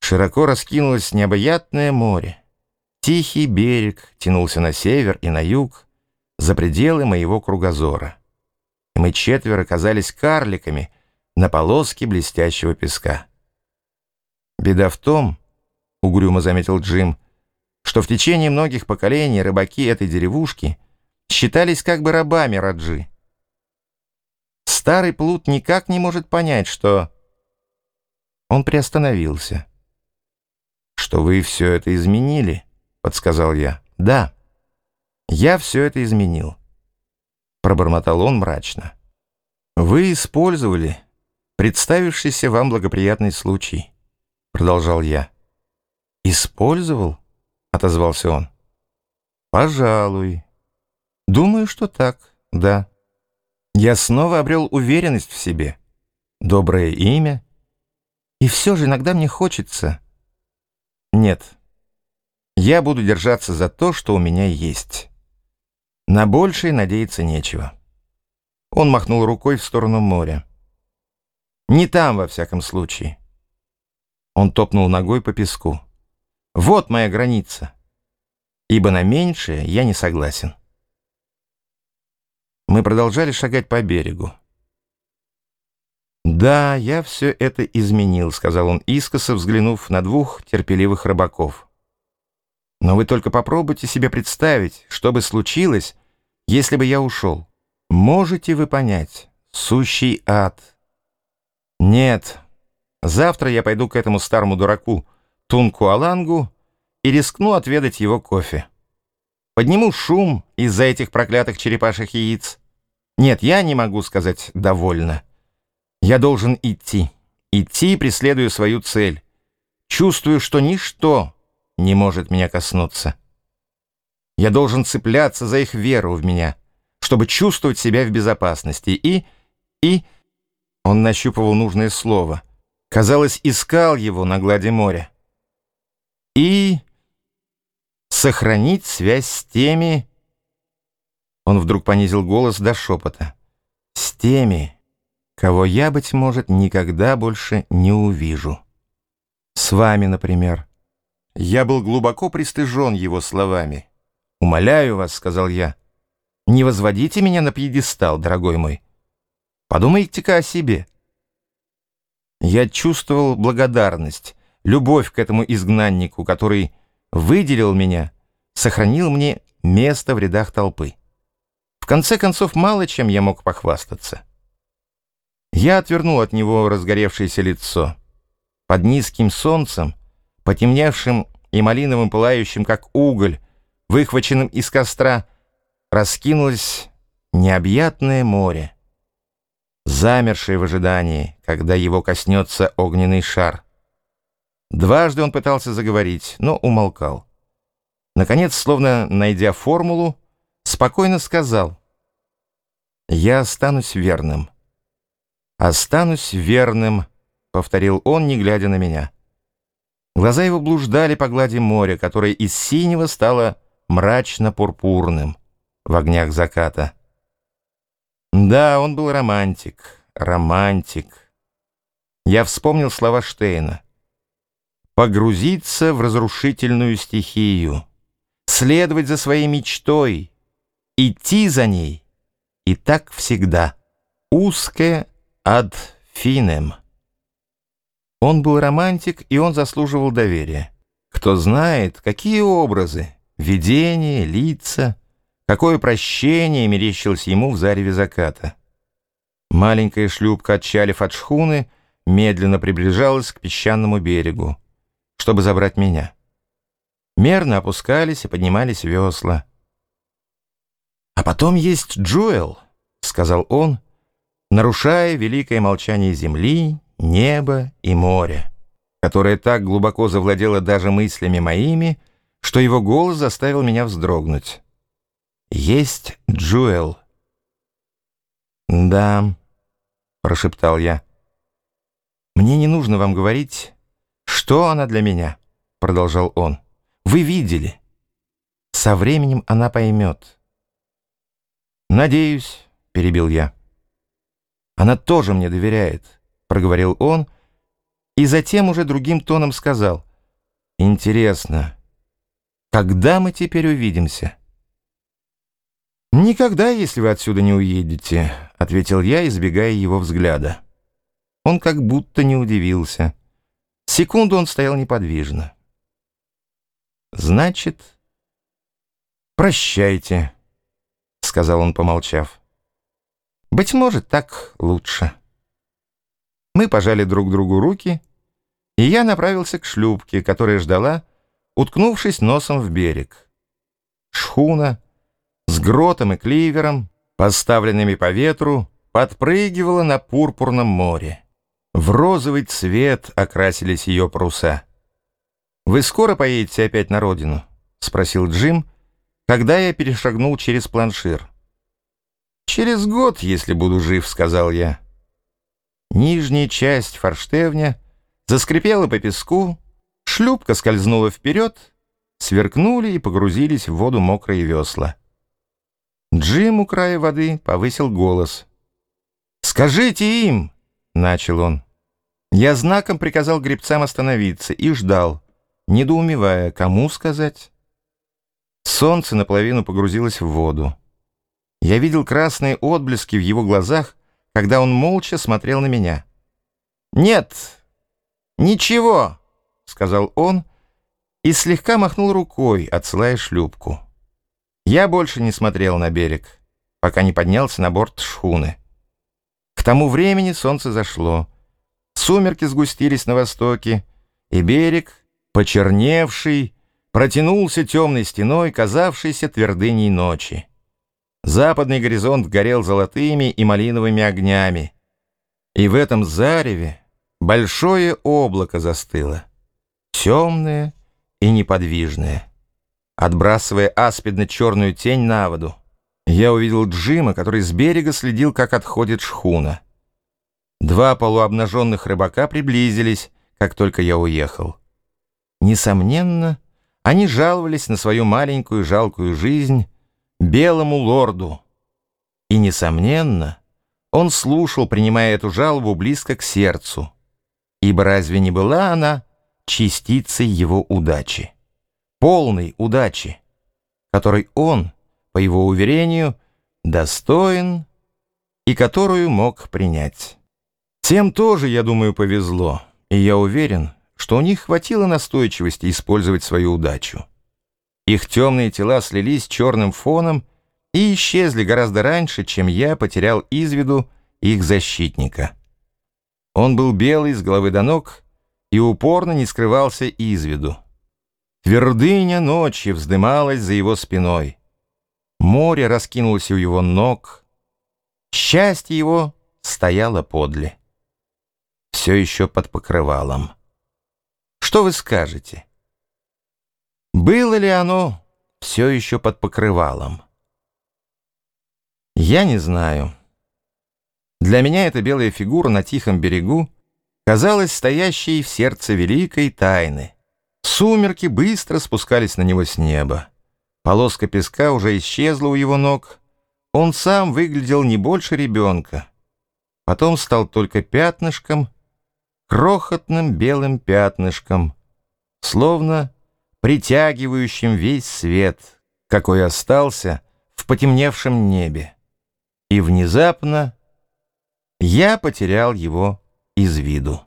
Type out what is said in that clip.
Широко раскинулось необъятное море. Тихий берег тянулся на север и на юг, за пределы моего кругозора. И мы четверо казались карликами на полоске блестящего песка. «Беда в том, — угрюмо заметил Джим, — что в течение многих поколений рыбаки этой деревушки считались как бы рабами Раджи. Старый плут никак не может понять, что...» Он приостановился. «Что вы все это изменили?» — подсказал я. «Да, я все это изменил», — пробормотал он мрачно. «Вы использовали представившийся вам благоприятный случай», — продолжал я. «Использовал?» — отозвался он. «Пожалуй. Думаю, что так, да. Я снова обрел уверенность в себе, доброе имя, и все же иногда мне хочется... Нет, я буду держаться за то, что у меня есть. На большее надеяться нечего». Он махнул рукой в сторону моря. «Не там, во всяком случае». Он топнул ногой по песку. «Вот моя граница, ибо на меньшее я не согласен». Мы продолжали шагать по берегу. «Да, я все это изменил», — сказал он, искоса взглянув на двух терпеливых рыбаков. «Но вы только попробуйте себе представить, что бы случилось, если бы я ушел. Можете вы понять? Сущий ад. Нет, завтра я пойду к этому старому дураку Тунку-Алангу и рискну отведать его кофе. Подниму шум из-за этих проклятых черепашьих яиц. Нет, я не могу сказать «довольно». Я должен идти, преследуя свою цель. Чувствую, что ничто не может меня коснуться. Я должен цепляться за их веру в меня, чтобы чувствовать себя в безопасности. И... Он нащупывал нужное слово. Казалось, искал его на глади моря. И... сохранить связь с теми... Он вдруг понизил голос до шепота. С теми, кого я, быть может, никогда больше не увижу. С вами, например. Я был глубоко пристыжен его словами. «Умоляю вас, — сказал я, — не возводите меня на пьедестал, дорогой мой. Подумайте-ка о себе». Я чувствовал благодарность, любовь к этому изгнаннику, который выделил меня, сохранил мне место в рядах толпы. В конце концов, мало чем я мог похвастаться. Я отвернул от него разгоревшееся лицо. Под низким солнцем, потемневшим и малиновым пылающим, как уголь, выхваченным из костра, раскинулось необъятное море, замершее в ожидании, когда его коснется огненный шар. Дважды он пытался заговорить, но умолкал. Наконец, словно найдя формулу, спокойно сказал: «Я останусь верным». «Останусь верным», — повторил он, не глядя на меня. Глаза его блуждали по глади моря, которое из синего стало мрачно-пурпурным в огнях заката. Да, он был романтик, романтик. Я вспомнил слова Штейна. «Погрузиться в разрушительную стихию, следовать за своей мечтой, идти за ней, и так всегда. Узкое ад финем». Он был романтик, и он заслуживал доверия. Кто знает, какие образы, видения, лица, какое прощение мерещилось ему в зареве заката. Маленькая шлюпка, отчалив от шхуны, медленно приближалась к песчаному берегу, чтобы забрать меня. Мерно опускались и поднимались весла. «А потом есть Джоэл», — сказал он, нарушая великое молчание земли, неба и моря, которое так глубоко завладело даже мыслями моими, что его голос заставил меня вздрогнуть. «Есть Джоэл». «Да», — прошептал я. «Мне не нужно вам говорить, что она для меня», — продолжал он. «Вы видели. Со временем она поймет». «Надеюсь», — перебил я. «Она тоже мне доверяет», — проговорил он, и затем уже другим тоном сказал: «Интересно, когда мы теперь увидимся?» «Никогда, если вы отсюда не уедете», — ответил я, избегая его взгляда. Он как будто не удивился. Секунду он стоял неподвижно. «Значит, прощайте», — сказал он, помолчав. «Быть может, так лучше». Мы пожали друг другу руки, и я направился к шлюпке, которая ждала, уткнувшись носом в берег. Шхуна с гротом и кливером, поставленными по ветру, подпрыгивала на пурпурном море. В розовый цвет окрасились ее паруса. «Вы скоро поедете опять на родину?» — спросил Джим, когда я перешагнул через планшир. «Через год, если буду жив», — сказал я. Нижняя часть форштевня заскрипела по песку, шлюпка скользнула вперед, сверкнули и погрузились в воду мокрые весла. Джим у края воды повысил голос. «Скажите им!» — начал он. Я знаком приказал гребцам остановиться и ждал, недоумевая, кому сказать. Солнце наполовину погрузилось в воду. Я видел красные отблески в его глазах, когда он молча смотрел на меня. «Нет, ничего», — сказал он и слегка махнул рукой, отсылая шлюпку. Я больше не смотрел на берег, пока не поднялся на борт шхуны. К тому времени солнце зашло, сумерки сгустились на востоке, и берег, почерневший, протянулся темной стеной, казавшейся твердыней ночи. Западный горизонт горел золотыми и малиновыми огнями, и в этом зареве большое облако застыло, темное и неподвижное, отбрасывая аспидно-черную тень на воду. Я увидел Джима, который с берега следил, как отходит шхуна. Два полуобнаженных рыбака приблизились, как только я уехал. Несомненно, они жаловались на свою маленькую жалкую жизнь белому лорду. И, несомненно, он слушал, принимая эту жалобу близко к сердцу, ибо разве не была она частицей его удачи, полной удачи, которой он, по его уверению, достоин и которую мог принять? Тем тоже, я думаю, повезло, и я уверен, что у них хватило настойчивости использовать свою удачу. Их темные тела слились черным фоном и исчезли гораздо раньше, чем я потерял из виду их защитника. Он был белый с головы до ног и упорно не скрывался из виду. Твердыня ночи вздымалась за его спиной. Море раскинулось у его ног. Счастье его стояло подле, все еще под покрывалом. Что вы скажете? Было ли оно все еще под покрывалом? Я не знаю. Для меня эта белая фигура на тихом берегу казалась стоящей в сердце великой тайны. Сумерки быстро спускались на него с неба. Полоска песка уже исчезла у его ног. Он сам выглядел не больше ребенка. Потом стал только пятнышком, крохотным белым пятнышком, словно притягивающим весь свет, какой остался в потемневшем небе. И внезапно я потерял его из виду.